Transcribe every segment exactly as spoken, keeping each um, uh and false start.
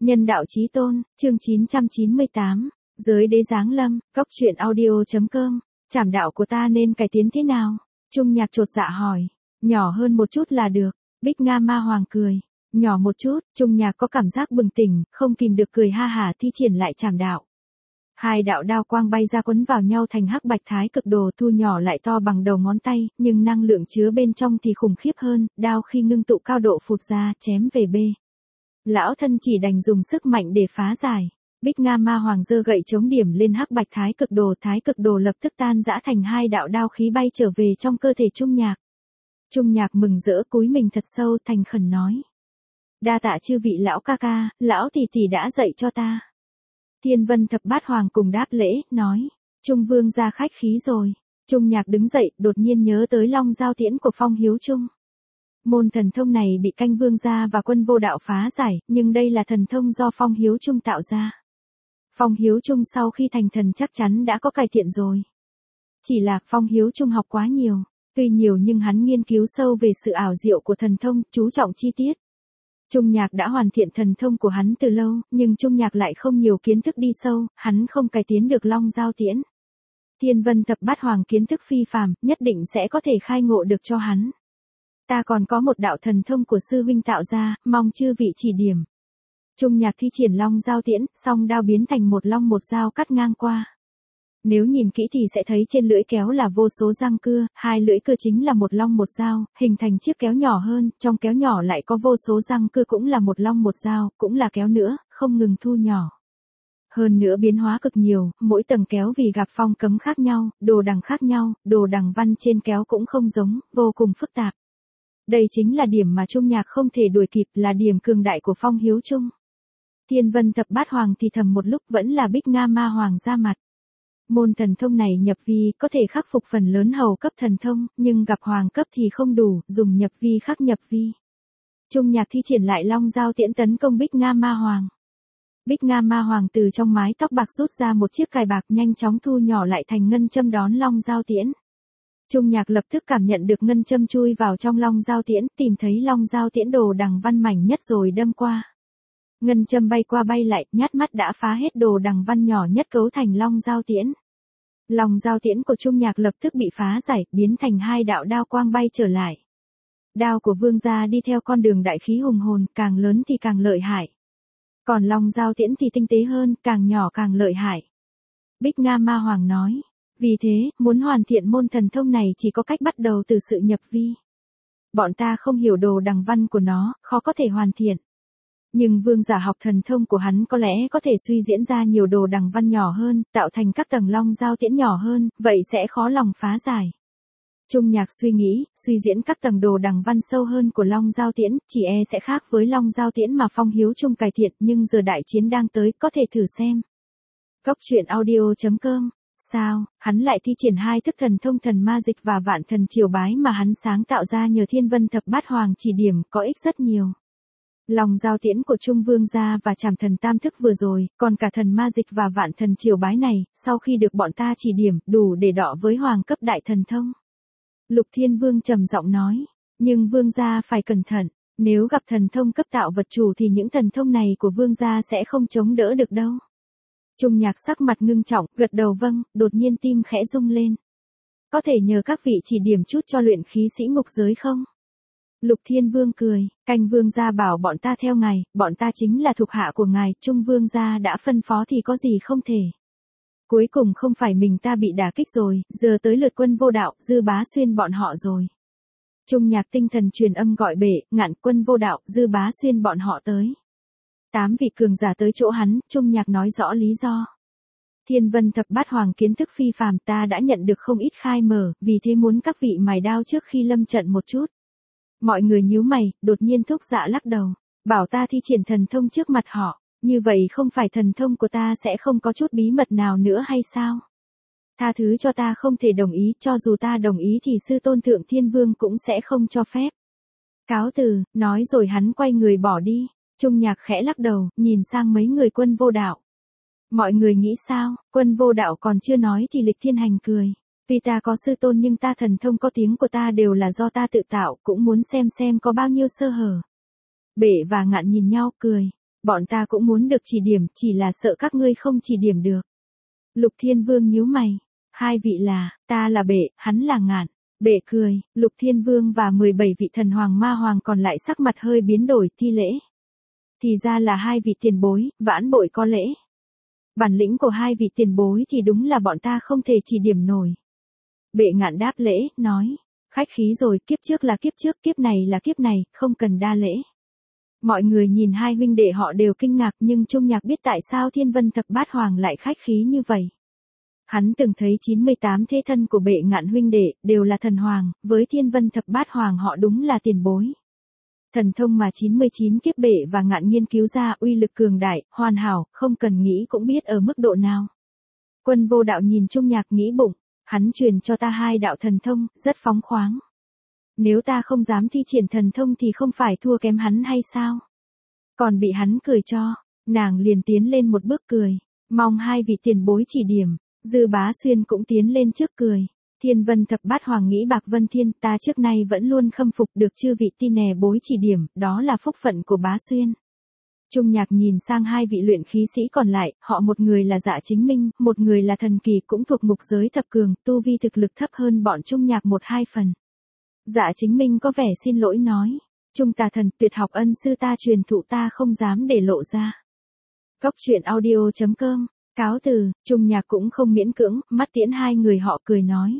Nhân đạo chí tôn, chương chín trăm chín mươi tám, giới đế giáng lâm, cốc truyện audio.com, trảm đạo của ta nên cải tiến thế nào? Trung Nhạc chột dạ hỏi, nhỏ hơn một chút là được, Bích Nga Ma Hoàng cười, nhỏ một chút, Trung Nhạc có cảm giác bừng tỉnh, không kìm được cười ha hả thi triển lại trảm đạo. Hai đạo đao quang bay ra quấn vào nhau thành hắc bạch thái cực đồ, thu nhỏ lại to bằng đầu ngón tay, nhưng năng lượng chứa bên trong thì khủng khiếp hơn, đao khi ngưng tụ cao độ phụt ra, chém về bê. Lão thân chỉ đành dùng sức mạnh để phá giải. Bích Nga Ma Hoàng giơ gậy chống điểm lên hắc bạch thái cực đồ, thái cực đồ lập tức tan rã thành hai đạo đao khí bay trở về trong cơ thể Trung Nhạc. Trung Nhạc mừng rỡ cúi mình thật sâu, thành khẩn nói: đa tạ chư vị lão ca ca, lão tỷ tỷ đã dạy cho ta. Thiên Vân Thập Bát Hoàng cùng đáp lễ, nói: Trung Vương ra khách khí rồi. Trung Nhạc đứng dậy, đột nhiên nhớ tới long giao tiễn của Phong Hiếu Trung. Môn thần thông này bị Canh Vương gia và Quân Vô Đạo phá giải, nhưng đây là thần thông do Phong Hiếu Trung tạo ra. Phong Hiếu Trung sau khi thành thần chắc chắn đã có cải thiện rồi. Chỉ là Phong Hiếu Trung học quá nhiều, tuy nhiều nhưng hắn nghiên cứu sâu về sự ảo diệu của thần thông, chú trọng chi tiết. Trung Nhạc đã hoàn thiện thần thông của hắn từ lâu, nhưng Trung Nhạc lại không nhiều kiến thức đi sâu, hắn không cải tiến được long giao tiễn. Thiên Vân Thập Bát Hoàng kiến thức phi phàm, nhất định sẽ có thể khai ngộ được cho hắn. Ta còn có một đạo thần thông của sư huynh tạo ra, mong chư vị chỉ điểm. Trung Nhạc thi triển long giao tiễn, song đao biến thành một long một dao cắt ngang qua. Nếu nhìn kỹ thì sẽ thấy trên lưỡi kéo là vô số răng cưa, hai lưỡi cưa chính là một long một dao, hình thành chiếc kéo nhỏ hơn, trong kéo nhỏ lại có vô số răng cưa cũng là một long một dao, cũng là kéo nữa, không ngừng thu nhỏ. Hơn nữa biến hóa cực nhiều, mỗi tầng kéo vì gặp phong cấm khác nhau, đồ đằng khác nhau, đồ đằng văn trên kéo cũng không giống, vô cùng phức tạp. Đây chính là điểm mà Trung Nhạc không thể đuổi kịp, là điểm cường đại của Phong Hiếu Trung. Thiên Vân Thập Bát Hoàng thì thầm một lúc, vẫn là Bích Nga Ma Hoàng ra mặt. Môn thần thông này nhập vi có thể khắc phục phần lớn hầu cấp thần thông, nhưng gặp hoàng cấp thì không đủ, dùng nhập vi khắc nhập vi. Trung Nhạc thi triển lại long giao tiễn tấn công Bích Nga Ma Hoàng. Bích Nga Ma Hoàng từ trong mái tóc bạc rút ra một chiếc cài bạc, nhanh chóng thu nhỏ lại thành ngân châm đón long giao tiễn. Trung Nhạc lập tức cảm nhận được ngân châm chui vào trong long giao tiễn, tìm thấy long giao tiễn đồ đằng văn mảnh nhất rồi đâm qua. Ngân châm bay qua bay lại, nhát mắt đã phá hết đồ đằng văn nhỏ nhất cấu thành long giao tiễn. Long giao tiễn của Trung Nhạc lập tức bị phá giải, biến thành hai đạo đao quang bay trở lại. Đao của vương gia đi theo con đường đại khí hùng hồn, càng lớn thì càng lợi hại. Còn long giao tiễn thì tinh tế hơn, càng nhỏ càng lợi hại. Bích Nga Ma Hoàng nói: vì thế, muốn hoàn thiện môn thần thông này chỉ có cách bắt đầu từ sự nhập vi. Bọn ta không hiểu đồ đằng văn của nó, khó có thể hoàn thiện. Nhưng vương giả học thần thông của hắn có lẽ có thể suy diễn ra nhiều đồ đằng văn nhỏ hơn, tạo thành các tầng long giao tiễn nhỏ hơn, vậy sẽ khó lòng phá giải. Trung Nhạc suy nghĩ, suy diễn các tầng đồ đằng văn sâu hơn của long giao tiễn, chỉ e sẽ khác với long giao tiễn mà Phong Hiếu Trung cải thiện, nhưng giờ đại chiến đang tới, có thể thử xem. Cốc truyện audio.com. Sao, hắn lại thi triển hai thức thần thông thần ma dịch và vạn thần triều bái mà hắn sáng tạo ra nhờ Thiên Vân Thập Bát Hoàng chỉ điểm, có ích rất nhiều. Long giao tiễn của Trung Vương gia và trảm thần tam thức vừa rồi, còn cả thần ma dịch và vạn thần triều bái này, sau khi được bọn ta chỉ điểm, đủ để đọ với hoàng cấp đại thần thông. Lục Thiên Vương trầm giọng nói, nhưng vương gia phải cẩn thận, nếu gặp thần thông cấp tạo vật chủ thì những thần thông này của vương gia sẽ không chống đỡ được đâu. Trung Nhạc sắc mặt ngưng trọng, gật đầu vâng, đột nhiên tim khẽ rung lên. Có thể nhờ các vị chỉ điểm chút cho luyện khí sĩ ngục giới không? Lục Thiên Vương cười, Canh Vương gia bảo bọn ta theo ngài, bọn ta chính là thuộc hạ của ngài, Trung Vương gia đã phân phó thì có gì không thể. Cuối cùng không phải mình ta bị đả kích rồi, giờ tới lượt Quân Vô Đạo, Dư Bá Xuyên bọn họ rồi. Trung Nhạc tinh thần truyền âm gọi bể, ngạn Quân Vô Đạo, Dư Bá Xuyên bọn họ tới. Tám vị cường giả tới chỗ hắn, Trung Nhạc nói rõ lý do. Thiên Vân Thập Bát Hoàng kiến thức phi phàm, ta đã nhận được không ít khai mở, vì thế muốn các vị mài đao trước khi lâm trận một chút. Mọi người nhíu mày, đột nhiên Thúc Dạ lắc đầu, bảo ta thi triển thần thông trước mặt họ, như vậy không phải thần thông của ta sẽ không có chút bí mật nào nữa hay sao? Tha thứ cho ta không thể đồng ý, cho dù ta đồng ý thì sư tôn Thượng Thiên Vương cũng sẽ không cho phép. Cáo từ, nói rồi hắn quay người bỏ đi. Trung Nhạc khẽ lắc đầu, nhìn sang mấy người Quân Vô Đạo. Mọi người nghĩ sao? Quân Vô Đạo còn chưa nói thì Lịch Thiên Hành cười. Vì ta có sư tôn nhưng ta thần thông có tiếng của ta đều là do ta tự tạo, cũng muốn xem xem có bao nhiêu sơ hở. Bệ và Ngạn nhìn nhau cười. Bọn ta cũng muốn được chỉ điểm, chỉ là sợ các ngươi không chỉ điểm được. Lục Thiên Vương nhíu mày. Hai vị là, ta là Bệ, hắn là Ngạn. Bệ cười, Lục Thiên Vương và mười bảy vị thần hoàng ma hoàng còn lại sắc mặt hơi biến đổi, thi lễ. Thì ra là hai vị tiền bối, vãn bội có lễ. Bản lĩnh của hai vị tiền bối thì đúng là bọn ta không thể chỉ điểm nổi. Bệ Ngạn đáp lễ, nói, khách khí rồi, kiếp trước là kiếp trước, kiếp này là kiếp này, không cần đa lễ. Mọi người nhìn hai huynh đệ họ đều kinh ngạc, nhưng Trung Nhạc biết tại sao Thiên Vân Thập Bát Hoàng lại khách khí như vậy. Hắn từng thấy chín mươi tám thế thân của Bệ Ngạn huynh đệ, đều là thần hoàng, với Thiên Vân Thập Bát Hoàng họ đúng là tiền bối. Thần thông mà chín mươi chín kiếp Bệ và Ngạn nghiên cứu ra uy lực cường đại, hoàn hảo, không cần nghĩ cũng biết ở mức độ nào. Quân Vô Đạo nhìn Trung Nhạc nghĩ bụng, hắn truyền cho ta hai đạo thần thông, rất phóng khoáng. Nếu ta không dám thi triển thần thông thì không phải thua kém hắn hay sao? Còn bị hắn cười cho, nàng liền tiến lên một bước cười, mong hai vị tiền bối chỉ điểm. Dư Bá Xuyên cũng tiến lên trước cười. Thiên Vân Thập Bát Hoàng nghĩ Bạc Vân Thiên, ta trước nay vẫn luôn khâm phục được chư vị ti nè bối chỉ điểm, đó là phúc phận của Bá Xuyên. Trung Nhạc nhìn sang hai vị luyện khí sĩ còn lại, họ một người là Dạ Chính Minh, một người là Thần Kỳ cũng thuộc mục giới thập cường, tu vi thực lực thấp hơn bọn Trung Nhạc một hai phần. Dạ Chính Minh có vẻ xin lỗi nói, Trung Tà Thần tuyệt học ân sư ta truyền thụ ta không dám để lộ ra. Cốc truyện audio chấm com Cáo từ, Trung Nhạc cũng không miễn cưỡng, mắt tiễn hai người họ cười nói.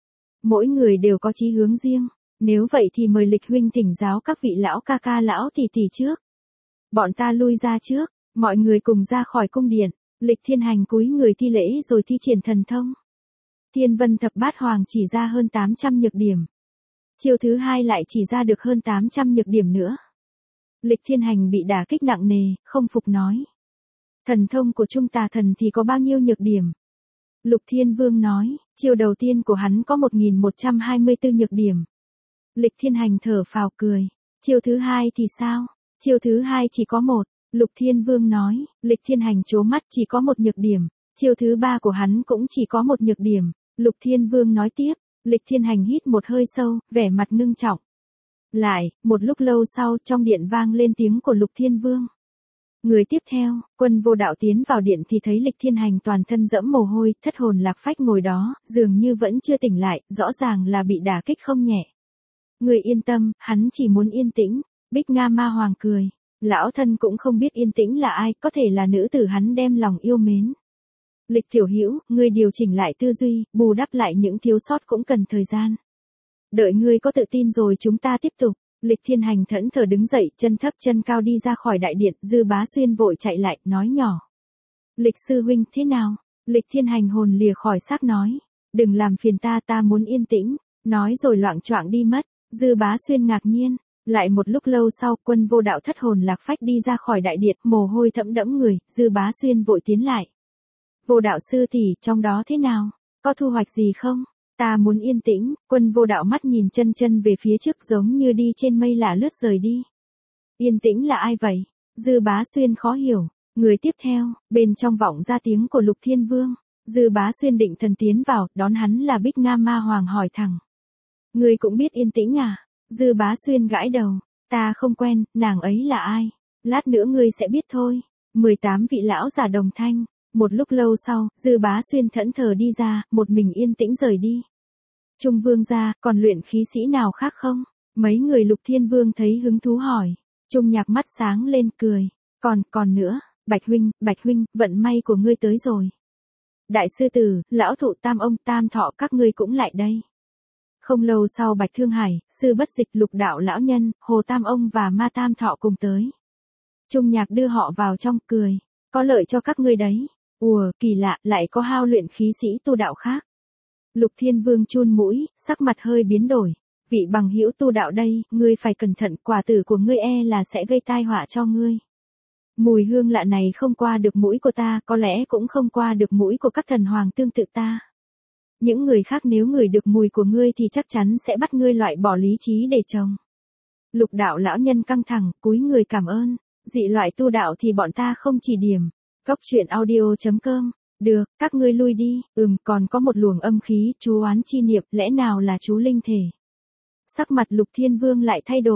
Mỗi người đều có chí hướng riêng, nếu vậy thì mời Lịch huynh thỉnh giáo các vị lão ca ca lão tỷ tỷ trước. Bọn ta lui ra trước, mọi người cùng ra khỏi cung điện, Lịch Thiên Hành cúi người thi lễ rồi thi triển thần thông. Thiên Vân Thập Bát Hoàng chỉ ra hơn tám trăm nhược điểm. Chiêu thứ hai lại chỉ ra được hơn tám trăm nhược điểm nữa. Lịch Thiên Hành bị đả kích nặng nề, không phục nói. Thần thông của Trung Tà Thần thì có bao nhiêu nhược điểm? Lục Thiên Vương nói, chiêu đầu tiên của hắn có một nghìn một trăm hai mươi tư nhược điểm. Lịch Thiên Hành thở phào cười. Chiêu thứ hai thì sao? Chiêu thứ hai chỉ có một. Lục Thiên Vương nói, Lịch Thiên Hành trố mắt chỉ có một nhược điểm. Chiêu thứ ba của hắn cũng chỉ có một nhược điểm. Lục Thiên Vương nói tiếp, Lịch Thiên Hành hít một hơi sâu, vẻ mặt ngưng trọng. Lại, một lúc lâu sau trong điện vang lên tiếng của Lục Thiên Vương. Người tiếp theo, Quân Vô Đạo tiến vào điện thì thấy Lịch Thiên Hành toàn thân dẫm mồ hôi, thất hồn lạc phách ngồi đó, dường như vẫn chưa tỉnh lại, rõ ràng là bị đả kích không nhẹ. Người yên tâm, hắn chỉ muốn yên tĩnh. Bích Nga Ma Hoàng cười. Lão thân cũng không biết yên tĩnh là ai, có thể là nữ tử hắn đem lòng yêu mến. Lịch tiểu hữu, ngươi điều chỉnh lại tư duy, bù đắp lại những thiếu sót cũng cần thời gian. Đợi ngươi có tự tin rồi chúng ta tiếp tục. Lịch Thiên Hành thẫn thờ đứng dậy, chân thấp chân cao đi ra khỏi đại điện, Dư Bá Xuyên vội chạy lại, nói nhỏ. Lịch sư huynh, thế nào? Lịch Thiên Hành hồn lìa khỏi xác nói. Đừng làm phiền ta, ta muốn yên tĩnh. Nói rồi loạng choạng đi mất. Dư Bá Xuyên ngạc nhiên. Lại một lúc lâu sau, Quân Vô Đạo thất hồn lạc phách đi ra khỏi đại điện, mồ hôi thẫm đẫm người, Dư Bá Xuyên vội tiến lại. Vô Đạo sư tỷ, trong đó thế nào? Có thu hoạch gì không? Ta muốn yên tĩnh. Quân Vô Đạo mắt nhìn chân chân về phía trước giống như đi trên mây lả lướt rời đi. Yên tĩnh là ai vậy? Dư Bá Xuyên khó hiểu. Người tiếp theo, bên trong vọng ra tiếng của Lục Thiên Vương. Dư Bá Xuyên định thần tiến vào, đón hắn là Bích Nga Ma Hoàng hỏi thẳng. Người cũng biết yên tĩnh à? Dư Bá Xuyên gãi đầu. Ta không quen, nàng ấy là ai? Lát nữa ngươi sẽ biết thôi. mười tám vị lão giả đồng thanh. Một lúc lâu sau, Dư Bá Xuyên thẫn thờ đi ra, một mình yên tĩnh rời đi. Trung Vương gia, còn luyện khí sĩ nào khác không? Mấy người Lục Thiên Vương thấy hứng thú hỏi. Trung Nhạc mắt sáng lên cười. Còn, còn nữa, Bạch huynh, Bạch huynh, vận may của ngươi tới rồi. Đại sư tử, lão thụ Tam ông Tam Thọ các ngươi cũng lại đây. Không lâu sau Bạch Thương Hải, Sư Bất Dịch, Lục Đạo lão nhân, Hồ Tam ông và Ma Tam Thọ cùng tới. Trung Nhạc đưa họ vào trong, cười. Có lợi cho các ngươi đấy. Ùa, kỳ lạ, lại có hao luyện khí sĩ tu đạo khác. Lục Thiên Vương chun mũi, sắc mặt hơi biến đổi. Vị bằng hữu tu đạo đây, ngươi phải cẩn thận, quả tử của ngươi e là sẽ gây tai họa cho ngươi. Mùi hương lạ này không qua được mũi của ta, có lẽ cũng không qua được mũi của các thần hoàng tương tự ta. Những người khác nếu ngửi được mùi của ngươi thì chắc chắn sẽ bắt ngươi loại bỏ lý trí để trồng. Lục Đạo lão nhân căng thẳng, cúi người cảm ơn. Dị loại tu đạo thì bọn ta không chỉ điểm. Cốc truyện audio chấm com. Được, các ngươi lui đi. Ừm, còn có một luồng âm khí, chú oán chi niệm, lẽ nào là chú linh thể? Sắc mặt Lục Thiên Vương lại thay đổi.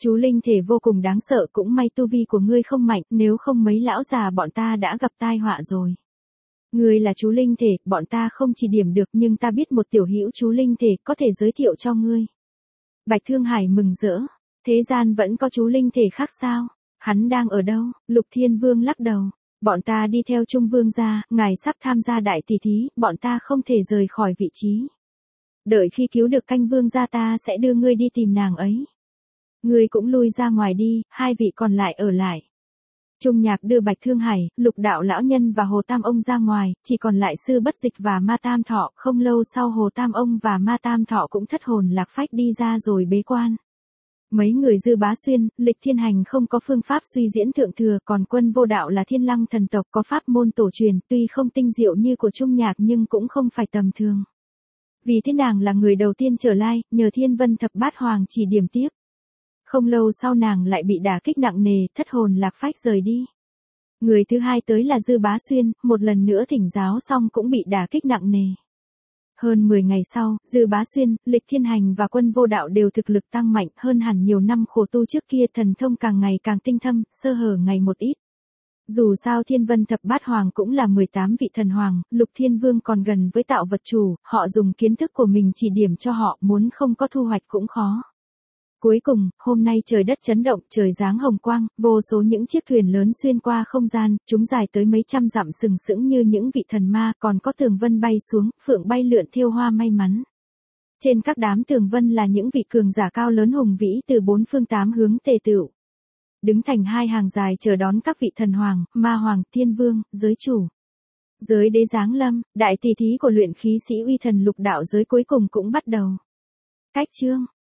Chú linh thể vô cùng đáng sợ, cũng may tu vi của ngươi không mạnh, nếu không mấy lão già bọn ta đã gặp tai họa rồi. Ngươi là chú linh thể, bọn ta không chỉ điểm được nhưng ta biết một tiểu hữu chú linh thể, có thể giới thiệu cho ngươi. Bạch Thương Hải mừng rỡ, thế gian vẫn có chú linh thể khác sao? Hắn đang ở đâu? Lục Thiên Vương lắc đầu, bọn ta đi theo Trung Vương gia, ngài sắp tham gia đại tỷ thí, bọn ta không thể rời khỏi vị trí. Đợi khi cứu được Canh Vương gia ta sẽ đưa ngươi đi tìm nàng ấy. Ngươi cũng lui ra ngoài đi, hai vị còn lại ở lại. Trung Nhạc đưa Bạch Thương Hải, Lục Đạo lão nhân và Hồ Tam ông ra ngoài, chỉ còn lại Sư Bất Dịch và Ma Tam Thọ, không lâu sau Hồ Tam ông và Ma Tam Thọ cũng thất hồn lạc phách đi ra rồi bế quan. Mấy người Dư Bá Xuyên, Lịch Thiên Hành không có phương pháp suy diễn thượng thừa, còn Quân Vô Đạo là Thiên Lăng thần tộc có pháp môn tổ truyền, tuy không tinh diệu như của Trung Nhạc nhưng cũng không phải tầm thường. Vì thế nàng là người đầu tiên trở lại, nhờ Thiên Vân Thập Bát Hoàng chỉ điểm tiếp. Không lâu sau nàng lại bị đả kích nặng nề, thất hồn lạc phách rời đi. Người thứ hai tới là Dư Bá Xuyên, một lần nữa thỉnh giáo xong cũng bị đả kích nặng nề. Hơn mười ngày sau, Dư Bá Xuyên, Lịch Thiên Hành và Quân Vô Đạo đều thực lực tăng mạnh hơn hẳn nhiều năm khổ tu trước kia, thần thông càng ngày càng tinh thâm, sơ hở ngày một ít. Dù sao Thiên Vân Thập Bát Hoàng cũng là mười tám vị thần hoàng, Lục Thiên Vương còn gần với tạo vật chủ, họ dùng kiến thức của mình chỉ điểm cho họ, muốn không có thu hoạch cũng khó. Cuối cùng, hôm nay trời đất chấn động, trời giáng hồng quang, vô số những chiếc thuyền lớn xuyên qua không gian, chúng dài tới mấy trăm dặm sừng sững như những vị thần ma, còn có tường vân bay xuống, phượng bay lượn thiêu hoa may mắn. Trên các đám tường vân là những vị cường giả cao lớn hùng vĩ từ bốn phương tám hướng tề tựu. Đứng thành hai hàng dài chờ đón các vị thần hoàng, ma hoàng, thiên vương, giới chủ. Giới đế giáng lâm, đại tỷ thí của luyện khí sĩ uy thần lục đạo giới cuối cùng cũng bắt đầu. Cách chương